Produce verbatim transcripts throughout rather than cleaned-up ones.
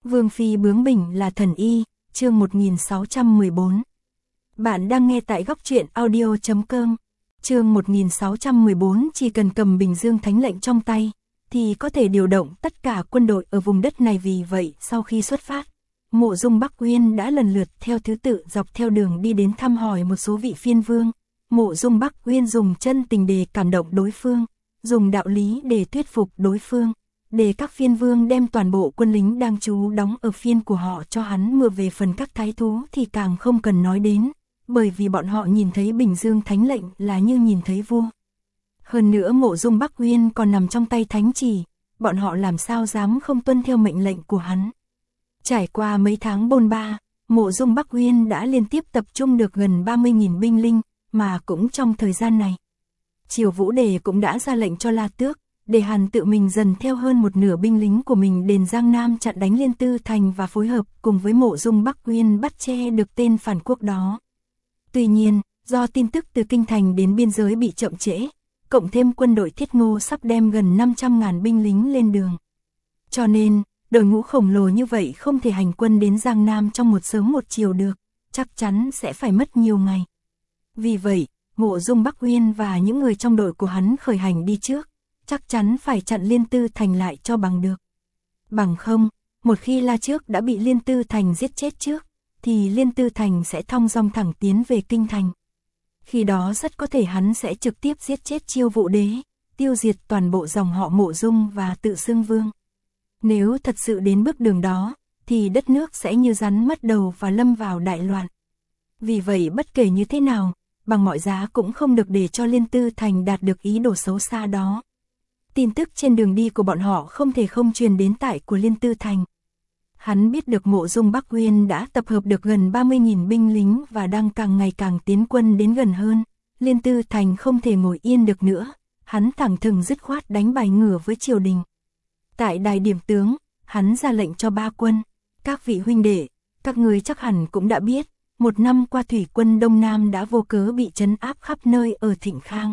Vương phi bướng bỉnh là thần y, chương một nghìn sáu trăm mười bốn. Bạn đang nghe tại góc truyện audio chấm com. Chương một nghìn sáu trăm mười bốn, chỉ cần cầm Bình Dương Thánh lệnh trong tay thì có thể điều động tất cả quân đội ở vùng đất này. Vì vậy, sau khi xuất phát, Mộ Dung Bắc Uyên đã lần lượt theo thứ tự dọc theo đường đi đến thăm hỏi một số vị phiên vương. Mộ Dung Bắc Uyên dùng chân tình để cảm động đối phương, dùng đạo lý để thuyết phục đối phương, để các phiên vương đem toàn bộ quân lính đang trú đóng ở phiên của họ cho hắn mượn. Về phần các thái thú thì càng không cần nói đến, bởi vì bọn họ nhìn thấy Bình Dương Thánh lệnh là như nhìn thấy vua. Hơn nữa Mộ Dung Bắc Uyên còn nằm trong tay thánh chỉ, bọn họ làm sao dám không tuân theo mệnh lệnh của hắn. Trải qua mấy tháng bôn ba, Mộ Dung Bắc Uyên đã liên tiếp tập trung được gần ba mươi nghìn binh linh, mà cũng trong thời gian này, Triều Vũ Đề cũng đã ra lệnh cho La Tước, để hắn tự mình dần theo hơn một nửa binh lính của mình đến Giang Nam chặn đánh Liên Tư Thành và phối hợp cùng với Mộ Dung Bắc Uyên bắt che được tên phản quốc đó. Tuy nhiên, do tin tức từ kinh thành đến biên giới bị chậm trễ, cộng thêm quân đội Thiết Ngô sắp đem gần năm trăm ngàn binh lính lên đường, cho nên đội ngũ khổng lồ như vậy không thể hành quân đến Giang Nam trong một sớm một chiều được, chắc chắn sẽ phải mất nhiều ngày. Vì vậy, Mộ Dung Bắc Uyên và những người trong đội của hắn khởi hành đi trước, chắc chắn phải chặn Liên Tư Thành lại cho bằng được. Bằng không, một khi La Trước đã bị Liên Tư Thành giết chết trước, thì Liên Tư Thành sẽ thong dong thẳng tiến về kinh thành. Khi đó rất có thể hắn sẽ trực tiếp giết chết Chiêu Vũ Đế, tiêu diệt toàn bộ dòng họ Mộ Dung và tự xưng vương. Nếu thật sự đến bước đường đó, thì đất nước sẽ như rắn mất đầu và lâm vào đại loạn. Vì vậy bất kể như thế nào, bằng mọi giá cũng không được để cho Liên Tư Thành đạt được ý đồ xấu xa đó. Tin tức trên đường đi của bọn họ không thể không truyền đến tại của Liên Tư Thành. Hắn biết được Mộ Dung Bắc Uyên đã tập hợp được gần ba mươi nghìn binh lính và đang càng ngày càng tiến quân đến gần hơn. Liên Tư Thành không thể ngồi yên được nữa, hắn thẳng thừng dứt khoát đánh bài ngửa với triều đình. Tại đài điểm tướng, hắn ra lệnh cho ba quân: các vị huynh đệ, các người chắc hẳn cũng đã biết, một năm qua thủy quân Đông Nam đã vô cớ bị trấn áp khắp nơi ở Thịnh Khang.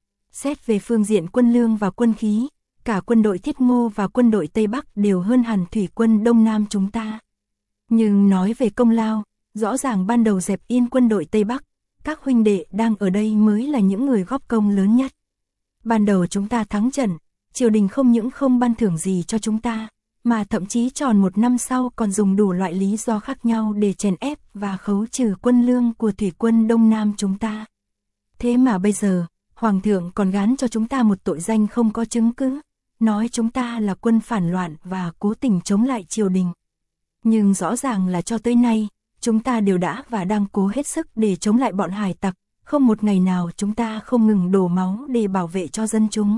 Xét về phương diện quân lương và quân khí, cả quân đội Thiết Ngô và quân đội Tây Bắc đều hơn hẳn thủy quân Đông Nam chúng ta. Nhưng nói về công lao, rõ ràng ban đầu dẹp yên quân đội Tây Bắc, các huynh đệ đang ở đây mới là những người góp công lớn nhất. Ban đầu chúng ta thắng trận, triều đình không những không ban thưởng gì cho chúng ta, mà thậm chí tròn một năm sau còn dùng đủ loại lý do khác nhau để chèn ép và khấu trừ quân lương của thủy quân Đông Nam chúng ta. Thế mà bây giờ, Hoàng thượng còn gán cho chúng ta một tội danh không có chứng cứ, nói chúng ta là quân phản loạn và cố tình chống lại triều đình. Nhưng rõ ràng là cho tới nay, chúng ta đều đã và đang cố hết sức để chống lại bọn hải tặc, không một ngày nào chúng ta không ngừng đổ máu để bảo vệ cho dân chúng.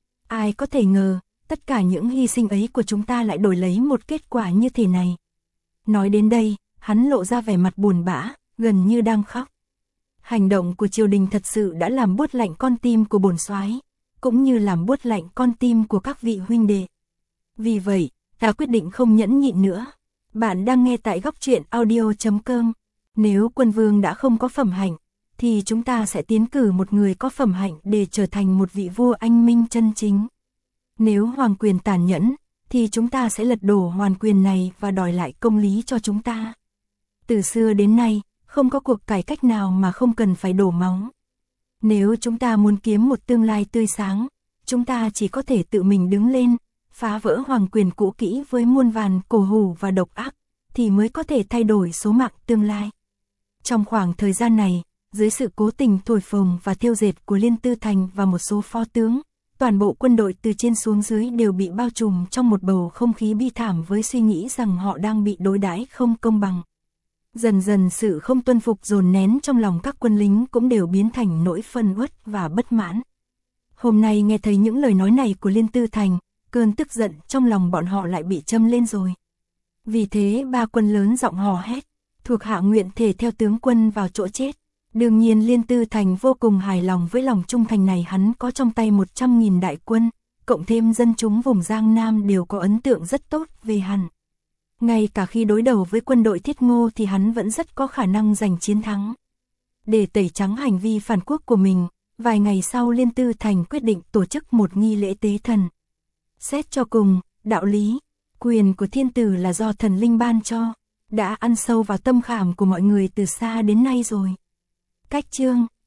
Ai có thể ngờ, tất cả những hy sinh ấy của chúng ta lại đổi lấy một kết quả như thế này. Nói đến đây, hắn lộ ra vẻ mặt buồn bã, gần như đang khóc. Hành động của triều đình thật sự đã làm buốt lạnh con tim của bổn soái, cũng như làm buốt lạnh con tim của các vị huynh đệ. Vì vậy, ta quyết định không nhẫn nhịn nữa. Bạn đang nghe tại góc truyện audio chấm com. Nếu quân vương đã không có phẩm hạnh, thì chúng ta sẽ tiến cử một người có phẩm hạnh để trở thành một vị vua anh minh chân chính. Nếu hoàng quyền tàn nhẫn, thì chúng ta sẽ lật đổ hoàng quyền này và đòi lại công lý cho chúng ta. Từ xưa đến nay, không có cuộc cải cách nào mà không cần phải đổ máu. Nếu chúng ta muốn kiếm một tương lai tươi sáng, chúng ta chỉ có thể tự mình đứng lên, phá vỡ hoàng quyền cũ kỹ với muôn vàn cổ hủ và độc ác, thì mới có thể thay đổi số mạng tương lai. Trong khoảng thời gian này, dưới sự cố tình thổi phồng và thiêu dệt của Liên Tư Thành và một số phó tướng, toàn bộ quân đội từ trên xuống dưới đều bị bao trùm trong một bầu không khí bi thảm với suy nghĩ rằng họ đang bị đối đãi không công bằng. Dần dần sự không tuân phục dồn nén trong lòng các quân lính cũng đều biến thành nỗi phân uất và bất mãn. Hôm nay nghe thấy những lời nói này của Liên Tư Thành, cơn tức giận trong lòng bọn họ lại bị châm lên rồi. Vì thế ba quân lớn giọng hò hét, thuộc hạ nguyện thể theo tướng quân vào chỗ chết. Đương nhiên Liên Tư Thành vô cùng hài lòng với lòng trung thành này, hắn có trong tay một trăm nghìn đại quân, cộng thêm dân chúng vùng Giang Nam đều có ấn tượng rất tốt về hắn. Ngay cả khi đối đầu với quân đội Thiết Ngô thì hắn vẫn rất có khả năng giành chiến thắng. Để tẩy trắng hành vi phản quốc của mình, vài ngày sau Liên Tư Thành quyết định tổ chức một nghi lễ tế thần. Xét cho cùng, đạo lý, Quyền của thiên tử là do thần linh ban cho, đã ăn sâu vào tâm khảm của mọi người từ xa đến nay rồi. Cách chương